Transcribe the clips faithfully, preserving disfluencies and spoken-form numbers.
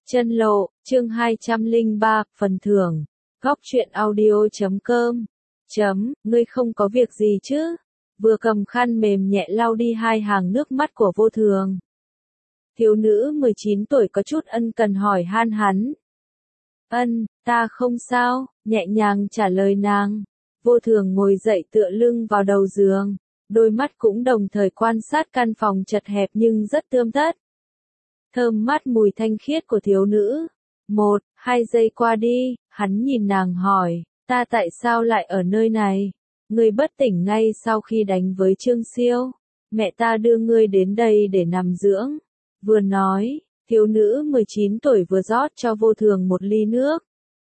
Chân lộ, chương hai trăm lẻ ba, phần thưởng. Góc truyện audio chấm com. Chấm, ngươi không có việc gì chứ? Vừa cầm khăn mềm nhẹ lau đi hai hàng nước mắt của Vô Thường. Thiếu nữ mười chín tuổi có chút ân cần hỏi han hắn. Ân, ta không sao, nhẹ nhàng trả lời nàng. Vô Thường ngồi dậy tựa lưng vào đầu giường, đôi mắt cũng đồng thời quan sát căn phòng chật hẹp nhưng rất tươm tất. Thơm mát mùi thanh khiết của thiếu nữ. Một, hai giây qua đi, hắn nhìn nàng hỏi, ta tại sao lại ở nơi này? Ngươi bất tỉnh ngay sau khi đánh với Trương Siêu. Mẹ ta đưa ngươi đến đây để nằm dưỡng. Vừa nói, thiếu nữ mười chín tuổi vừa rót cho Vô Thường một ly nước.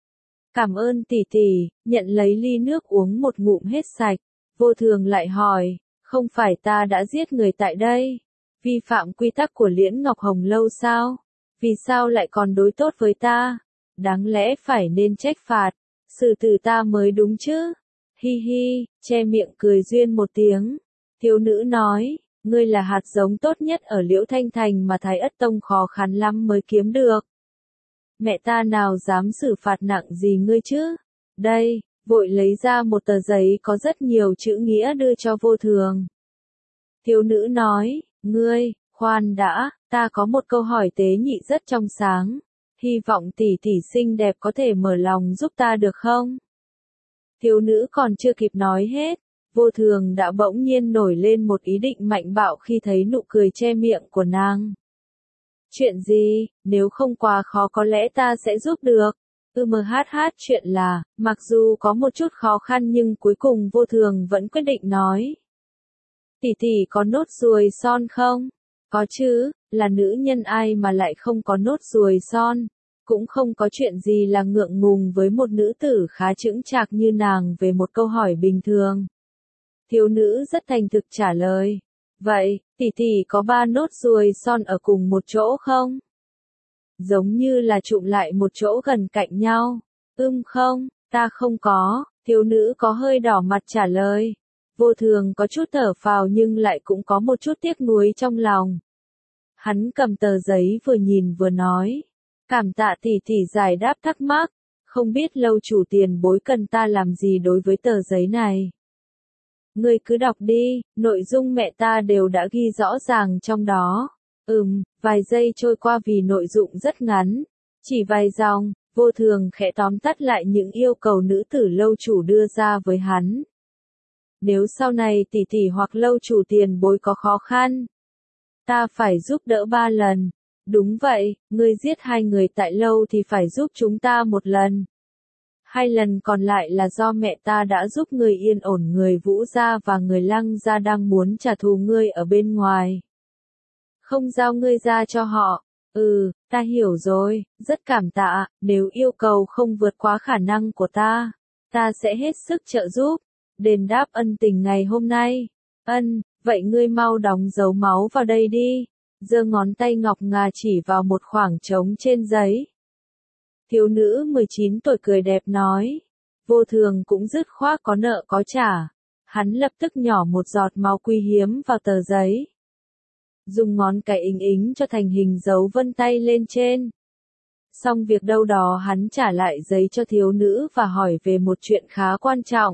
Cảm ơn tỷ tỷ, nhận lấy ly nước uống một ngụm hết sạch. Vô Thường lại hỏi, không phải ta đã giết người tại đây? Vi phạm quy tắc của Liễn Ngọc Hồng Lâu sao? Vì sao lại còn đối tốt với ta? Đáng lẽ phải nên trách phạt, xử tử ta mới đúng chứ? Hi hi, che miệng cười duyên một tiếng. Thiếu nữ nói, ngươi là hạt giống tốt nhất ở Liễu Thanh Thành mà Thái Ất Tông khó khăn lắm mới kiếm được. Mẹ ta nào dám xử phạt nặng gì ngươi chứ? Đây, vội lấy ra một tờ giấy có rất nhiều chữ nghĩa đưa cho Vô Thường. Thiếu nữ nói, ngươi, khoan đã, ta có một câu hỏi tế nhị rất trong sáng. Hy vọng tỷ tỷ xinh đẹp có thể mở lòng giúp ta được không? Thiếu nữ còn chưa kịp nói hết, Vô Thường đã bỗng nhiên nổi lên một ý định mạnh bạo khi thấy nụ cười che miệng của nàng. Chuyện gì, nếu không quá khó có lẽ ta sẽ giúp được. Ừ mh hát chuyện là, mặc dù có một chút khó khăn nhưng cuối cùng Vô Thường vẫn quyết định nói. Tỷ tỷ có nốt ruồi son không? Có chứ, là nữ nhân ai mà lại không có nốt ruồi son. Cũng không có chuyện gì là ngượng ngùng với một nữ tử khá chững chạc như nàng về một câu hỏi bình thường. Thiếu nữ rất thành thực trả lời. Vậy, tỷ tỷ có ba nốt ruồi son ở cùng một chỗ không? Giống như là chụm lại một chỗ gần cạnh nhau. Ưm không, ta không có, thiếu nữ có hơi đỏ mặt trả lời. Vô Thường có chút thở phào nhưng lại cũng có một chút tiếc nuối trong lòng. Hắn cầm tờ giấy vừa nhìn vừa nói. Cảm tạ tỷ tỷ giải đáp thắc mắc. Không biết lâu chủ tiền bối cần ta làm gì đối với tờ giấy này. Ngươi cứ đọc đi, nội dung mẹ ta đều đã ghi rõ ràng trong đó. Ừm, vài giây trôi qua vì nội dung rất ngắn. Chỉ vài dòng, Vô Thường khẽ tóm tắt lại những yêu cầu nữ tử lâu chủ đưa ra với hắn. Nếu sau này tỷ tỷ hoặc lâu chủ tiền bối có khó khăn, ta phải giúp đỡ ba lần. Đúng vậy, ngươi giết hai người tại lâu thì phải giúp chúng ta một lần. Hai lần còn lại là do mẹ ta đã giúp người yên ổn người Vũ gia và người Lăng gia đang muốn trả thù ngươi ở bên ngoài. Không giao ngươi ra cho họ. Ừ, ta hiểu rồi, rất cảm tạ, nếu yêu cầu không vượt quá khả năng của ta, ta sẽ hết sức trợ giúp. Đền đáp ân tình ngày hôm nay. Ân, vậy ngươi mau đóng dấu máu vào đây đi. Giơ ngón tay ngọc ngà chỉ vào một khoảng trống trên giấy. Thiếu nữ mười chín tuổi cười đẹp nói. Vô Thường cũng dứt khoát có nợ có trả. Hắn lập tức nhỏ một giọt máu quý hiếm vào tờ giấy. Dùng ngón cái ính ính cho thành hình dấu vân tay lên trên. Xong việc đâu đó hắn trả lại giấy cho thiếu nữ và hỏi về một chuyện khá quan trọng.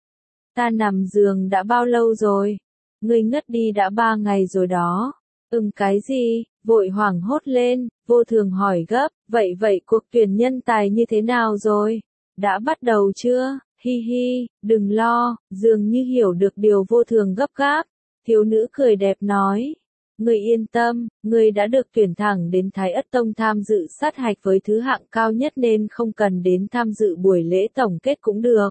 Ta nằm giường đã bao lâu rồi? Ngươi ngất đi đã ba ngày rồi đó. Ừm cái gì? Vội hoảng hốt lên, Vô Thường hỏi gấp, vậy vậy cuộc tuyển nhân tài như thế nào rồi? Đã bắt đầu chưa? Hi hi, đừng lo, dường như hiểu được điều Vô Thường gấp gáp. Thiếu nữ cười đẹp nói. Ngươi yên tâm, ngươi đã được tuyển thẳng đến Thái Ất Tông tham dự sát hạch với thứ hạng cao nhất nên không cần đến tham dự buổi lễ tổng kết cũng được.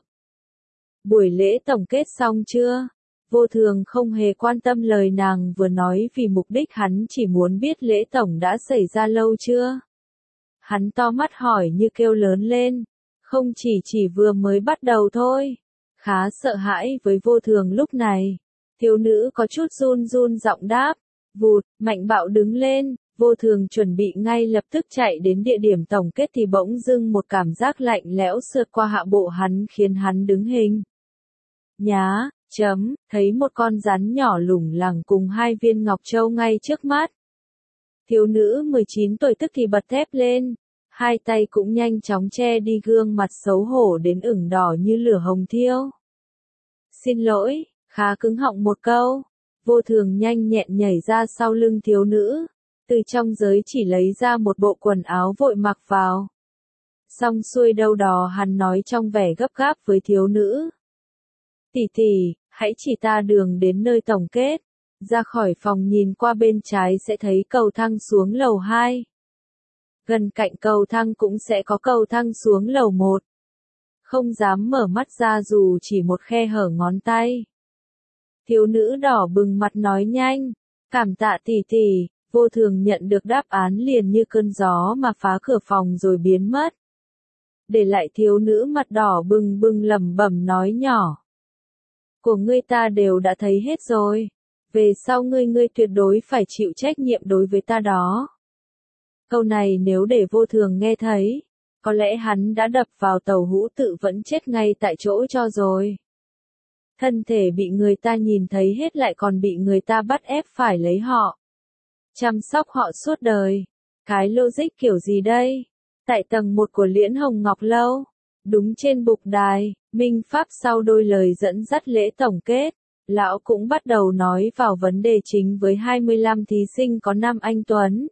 Buổi lễ tổng kết xong chưa? Vô Thường không hề quan tâm lời nàng vừa nói vì mục đích hắn chỉ muốn biết lễ tổng đã xảy ra lâu chưa. Hắn to mắt hỏi như kêu lớn lên. Không chỉ chỉ vừa mới bắt đầu thôi. Khá sợ hãi với Vô Thường lúc này. Thiếu nữ có chút run run giọng đáp. Vụt, mạnh bạo đứng lên. Vô Thường chuẩn bị ngay lập tức chạy đến địa điểm tổng kết thì bỗng dưng một cảm giác lạnh lẽo sượt qua hạ bộ hắn khiến hắn đứng hình. Nhá, chấm, thấy một con rắn nhỏ lủng lẳng cùng hai viên ngọc châu ngay trước mắt. Thiếu nữ mười chín tuổi tức thì bật thép lên, hai tay cũng nhanh chóng che đi gương mặt xấu hổ đến ửng đỏ như lửa hồng thiêu. Xin lỗi, khá cứng họng một câu. Vô Thường nhanh nhẹn nhảy ra sau lưng thiếu nữ, từ trong giới chỉ lấy ra một bộ quần áo vội mặc vào. Xong xuôi đâu đó hắn nói trong vẻ gấp gáp với thiếu nữ. Tỷ tỷ, hãy chỉ ta đường đến nơi tổng kết. Ra khỏi phòng nhìn qua bên trái sẽ thấy cầu thang xuống lầu hai. Gần cạnh cầu thang cũng sẽ có cầu thang xuống lầu một. Không dám mở mắt ra dù chỉ một khe hở ngón tay. Thiếu nữ đỏ bừng mặt nói nhanh, cảm tạ tỷ tỷ. Vô Thường nhận được đáp án liền như cơn gió mà phá cửa phòng rồi biến mất. Để lại thiếu nữ mặt đỏ bừng bừng lẩm bẩm nói nhỏ. Của ngươi ta đều đã thấy hết rồi. Về sau ngươi ngươi tuyệt đối phải chịu trách nhiệm đối với ta đó. Câu này nếu để Vô Thường nghe thấy, có lẽ hắn đã đập vào tàu hũ tự vẫn chết ngay tại chỗ cho rồi. Thân thể bị người ta nhìn thấy hết lại còn bị người ta bắt ép phải lấy họ. Chăm sóc họ suốt đời. Cái logic kiểu gì đây? Tại tầng một của Liễn Hồng Ngọc Lâu, đúng trên bục đài, Minh Pháp sau đôi lời dẫn dắt lễ tổng kết, lão cũng bắt đầu nói vào vấn đề chính với hai mươi lăm thí sinh có năm anh Tuấn.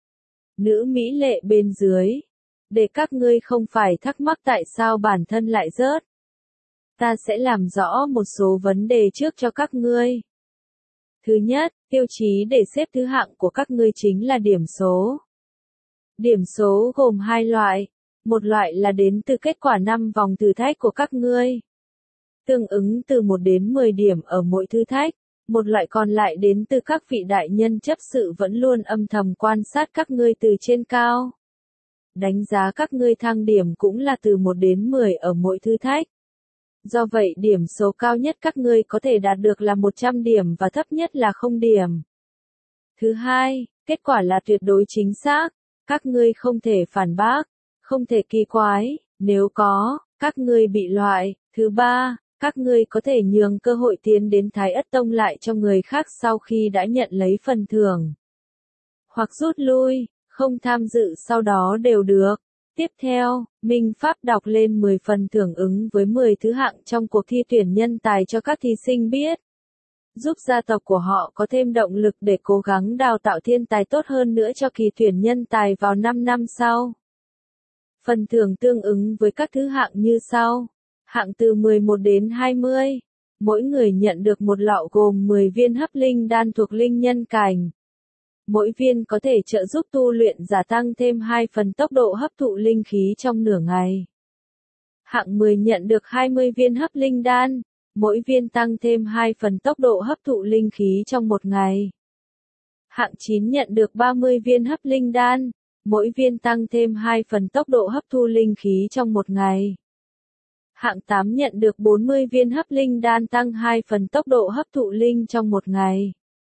Nữ mỹ lệ bên dưới. Để các ngươi không phải thắc mắc tại sao bản thân lại rớt. Ta sẽ làm rõ một số vấn đề trước cho các ngươi. Thứ nhất, tiêu chí để xếp thứ hạng của các ngươi chính là điểm số. Điểm số gồm hai loại. Một loại là đến từ kết quả năm vòng thử thách của các ngươi. Tương ứng từ một đến mười điểm ở mỗi thử thách. Một loại còn lại đến từ các vị đại nhân chấp sự vẫn luôn âm thầm quan sát các ngươi từ trên cao. Đánh giá các ngươi thăng điểm cũng là từ một đến mười ở mỗi thử thách. Do vậy điểm số cao nhất các ngươi có thể đạt được là một trăm điểm và thấp nhất là không điểm. Thứ hai, kết quả là tuyệt đối chính xác. Các ngươi không thể phản bác, không thể kỳ quái, nếu có, các ngươi bị loại. Thứ ba, các ngươi có thể nhường cơ hội tiến đến Thái Ất Tông lại cho người khác sau khi đã nhận lấy phần thưởng. Hoặc rút lui, không tham dự sau đó đều được. Tiếp theo, Minh Pháp đọc lên mười phần thưởng ứng với mười thứ hạng trong cuộc thi tuyển nhân tài cho các thí sinh biết. Giúp gia tộc của họ có thêm động lực để cố gắng đào tạo thiên tài tốt hơn nữa cho kỳ tuyển nhân tài vào năm năm sau. Phần thưởng tương ứng với các thứ hạng như sau. Hạng từ mười một đến hai mươi. Mỗi người nhận được một lọ gồm mười viên hấp linh đan thuộc linh nhân cảnh. Mỗi viên có thể trợ giúp tu luyện giả tăng thêm hai phần tốc độ hấp thụ linh khí trong nửa ngày. Hạng mười nhận được hai mươi viên hấp linh đan. Mỗi viên tăng thêm hai phần tốc độ hấp thụ linh khí trong một ngày. Hạng chín nhận được ba mươi viên hấp linh đan. Mỗi viên tăng thêm hai phần tốc độ hấp thu linh khí trong một ngày. Hạng tám nhận được bốn mươi viên hấp linh đan tăng hai phần tốc độ hấp thụ linh trong một ngày.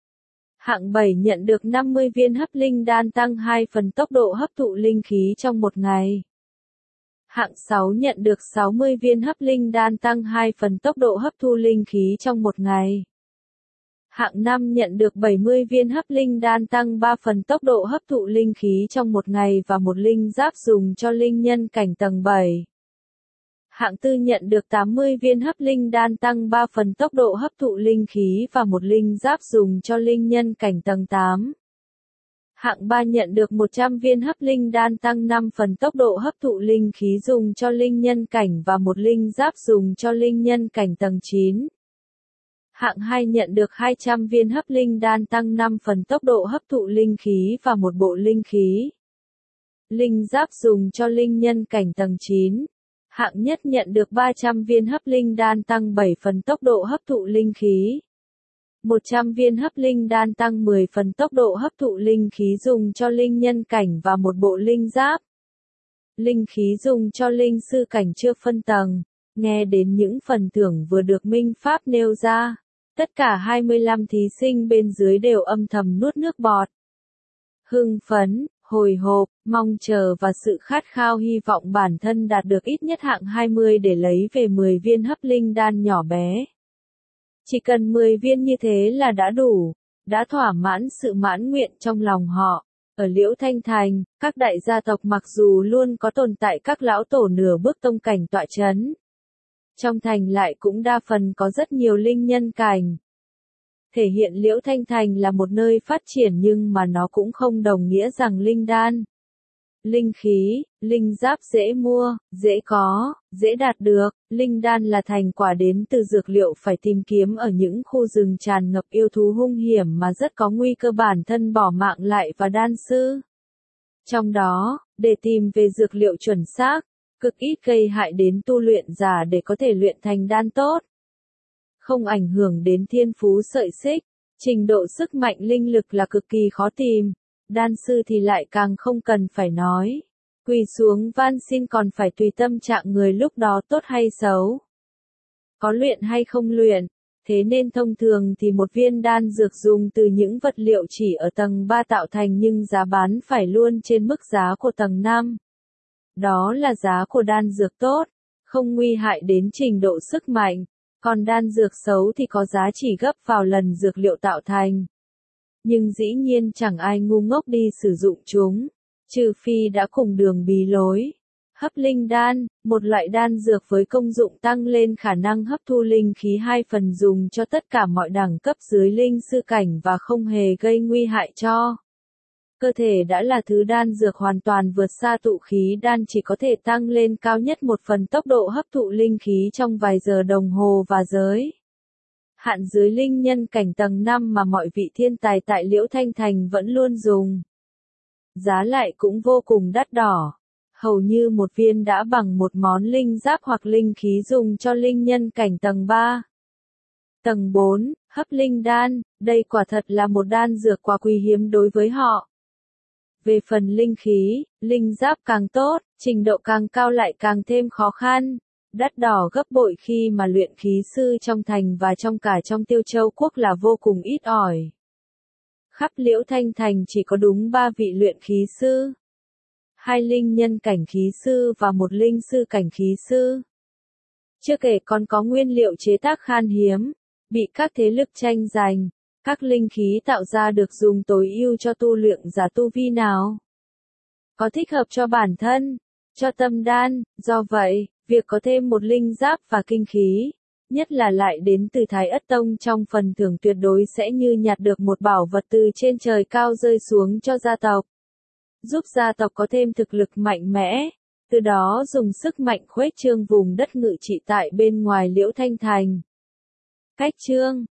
Hạng bảy nhận được năm mươi viên hấp linh đan tăng hai phần tốc độ hấp thụ linh khí trong một ngày. Hạng sáu nhận được sáu mươi viên hấp linh đan tăng hai phần tốc độ hấp thu linh khí trong một ngày. Hạng năm nhận được bảy mươi viên hấp linh đan tăng ba phần tốc độ hấp thụ linh khí trong một ngày và một linh giáp dùng cho linh nhân cảnh tầng bảy. Hạng tư nhận được tám mươi viên hấp linh đan tăng ba phần tốc độ hấp thụ linh khí và một linh giáp dùng cho linh nhân cảnh tầng tám. Hạng ba nhận được một trăm viên hấp linh đan tăng năm phần tốc độ hấp thụ linh khí dùng cho linh nhân cảnh và một linh giáp dùng cho linh nhân cảnh tầng chín. Hạng hai nhận được hai trăm viên hấp linh đan tăng năm phần tốc độ hấp thụ linh khí và một bộ linh khí. Linh giáp dùng cho linh nhân cảnh tầng chín. Hạng nhất nhận được ba trăm viên hấp linh đan tăng bảy phần tốc độ hấp thụ linh khí. một trăm viên hấp linh đan tăng mười phần tốc độ hấp thụ linh khí dùng cho linh nhân cảnh và một bộ linh giáp. Linh khí dùng cho linh sư cảnh chưa phân tầng. Nghe đến những phần thưởng vừa được Minh Pháp nêu ra, tất cả hai mươi lăm thí sinh bên dưới đều âm thầm nuốt nước bọt. Hưng phấn, hồi hộp, mong chờ và sự khát khao hy vọng bản thân đạt được ít nhất hạng hai mươi để lấy về mười viên hấp linh đan nhỏ bé. Chỉ cần mười viên như thế là đã đủ, đã thỏa mãn sự mãn nguyện trong lòng họ. Ở Liễu Thanh Thành, các đại gia tộc mặc dù luôn có tồn tại các lão tổ nửa bước tông cảnh tọa chấn, trong thành lại cũng đa phần có rất nhiều linh nhân cảnh. Thể hiện Liễu Thanh Thành là một nơi phát triển nhưng mà nó cũng không đồng nghĩa rằng linh đan, linh khí, linh giáp dễ mua, dễ có, dễ đạt được. Linh đan là thành quả đến từ dược liệu phải tìm kiếm ở những khu rừng tràn ngập yêu thú hung hiểm mà rất có nguy cơ bản thân bỏ mạng lại và đan sư. Trong đó, để tìm về dược liệu chuẩn xác, cực ít gây hại đến tu luyện giả để có thể luyện thành đan tốt. Không ảnh hưởng đến thiên phú sợi xích, trình độ sức mạnh linh lực là cực kỳ khó tìm. Đan sư thì lại càng không cần phải nói. Quỳ xuống van xin còn phải tùy tâm trạng người lúc đó tốt hay xấu. Có luyện hay không luyện. Thế nên thông thường thì một viên đan dược dùng từ những vật liệu chỉ ở tầng ba tạo thành nhưng giá bán phải luôn trên mức giá của tầng năm. Đó là giá của đan dược tốt, không nguy hại đến trình độ sức mạnh. Còn đan dược xấu thì có giá chỉ gấp vào lần dược liệu tạo thành. Nhưng dĩ nhiên chẳng ai ngu ngốc đi sử dụng chúng, trừ phi đã cùng đường bí lối. Hấp linh đan, một loại đan dược với công dụng tăng lên khả năng hấp thu linh khí hai phần dùng cho tất cả mọi đẳng cấp dưới linh sư cảnh và không hề gây nguy hại cho cơ thể. Đã là thứ đan dược hoàn toàn vượt xa tụ khí đan, chỉ có thể tăng lên cao nhất một phần tốc độ hấp thụ linh khí trong vài giờ đồng hồ và giới hạn dưới linh nhân cảnh tầng năm mà mọi vị thiên tài tại Liễu Thanh Thành vẫn luôn dùng. Giá lại cũng vô cùng đắt đỏ. Hầu như một viên đã bằng một món linh giáp hoặc linh khí dùng cho linh nhân cảnh tầng ba. Tầng bốn, hấp linh đan, đây quả thật là một đan dược quá quý hiếm đối với họ. Về phần linh khí, linh giáp càng tốt, trình độ càng cao lại càng thêm khó khăn. Đắt đỏ gấp bội khi mà luyện khí sư trong thành và trong cả trong Tiêu Châu quốc là vô cùng ít ỏi. Khắp Liễu Thanh Thành chỉ có đúng ba vị luyện khí sư, hai linh nhân cảnh khí sư và một linh sư cảnh khí sư. Chưa kể còn có nguyên liệu chế tác khan hiếm, bị các thế lực tranh giành, các linh khí tạo ra được dùng tối ưu cho tu luyện giả tu vi nào. Có thích hợp cho bản thân, cho tâm đan, do vậy, việc có thêm một linh giáp và kinh khí, nhất là lại đến từ Thái Ất Tông trong phần thưởng tuyệt đối sẽ như nhặt được một bảo vật từ trên trời cao rơi xuống cho gia tộc. Giúp gia tộc có thêm thực lực mạnh mẽ, từ đó dùng sức mạnh khuếch trương vùng đất ngự trị tại bên ngoài Liễu Thanh Thành. Cách chương